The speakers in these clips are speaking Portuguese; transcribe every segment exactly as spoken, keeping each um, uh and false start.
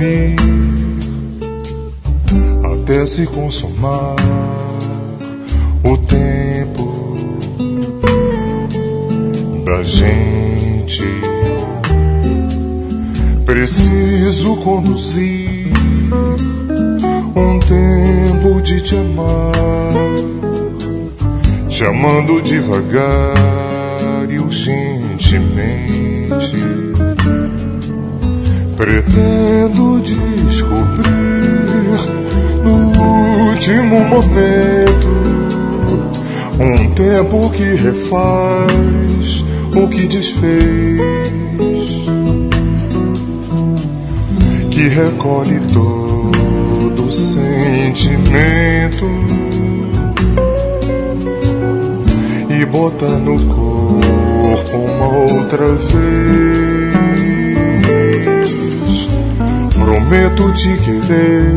dormir até se consumar o tempo da gente. Preciso conduzir um tempo de te amar, te amando devagar e urgentemente. Pretendo descobrir no último momento um tempo que refaz o que desfez, que recolhe todo o sentimento e bota no corpo uma outra vez. Prometo te querer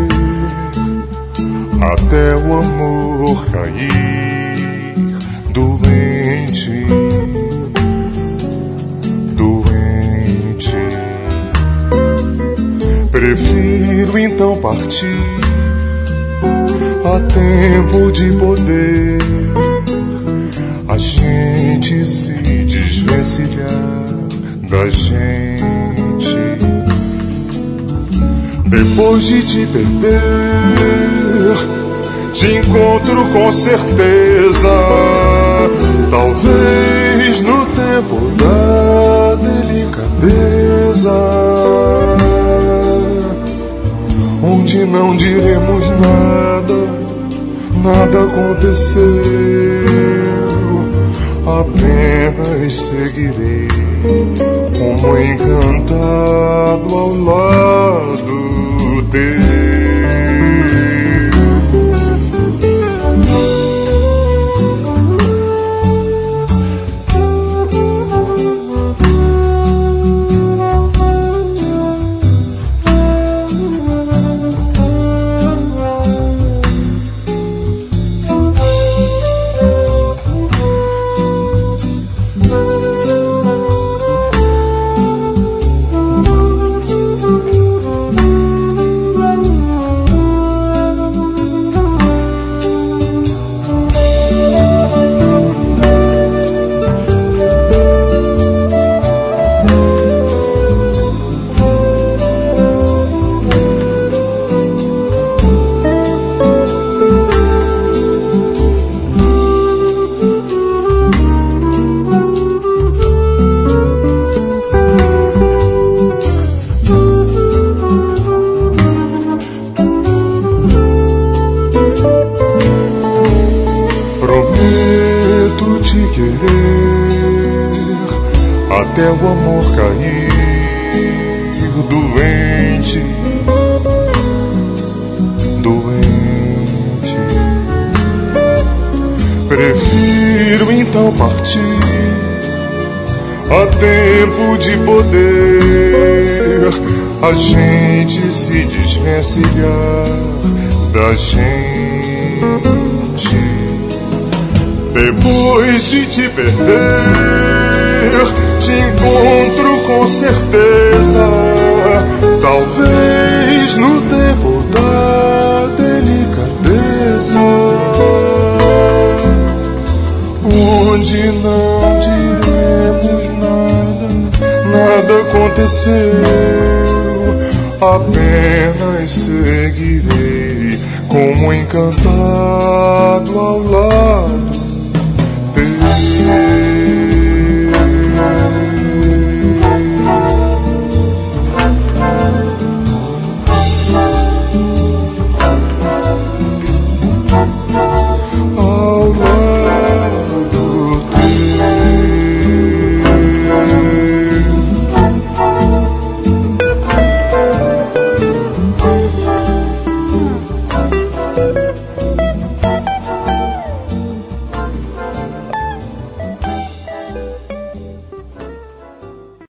até o amor cair doente, doente. Prefiro então partir a tempo de poder a gente se desvencilhar da gente. Depois de te perder, te encontro com certeza, talvez no tempo da delicadeza, onde não diremos nada, nada aconteceu, apenas seguirei como encantado ao lado teu. Até o amor cair doente, doente. Prefiro então partir a tempo de poder a gente se desvencilhar da gente. Depois de te perder, te encontro com certeza, talvez no tempo da delicadeza, onde não diremos nada, nada aconteceu, apenas seguirei como encantado ao lado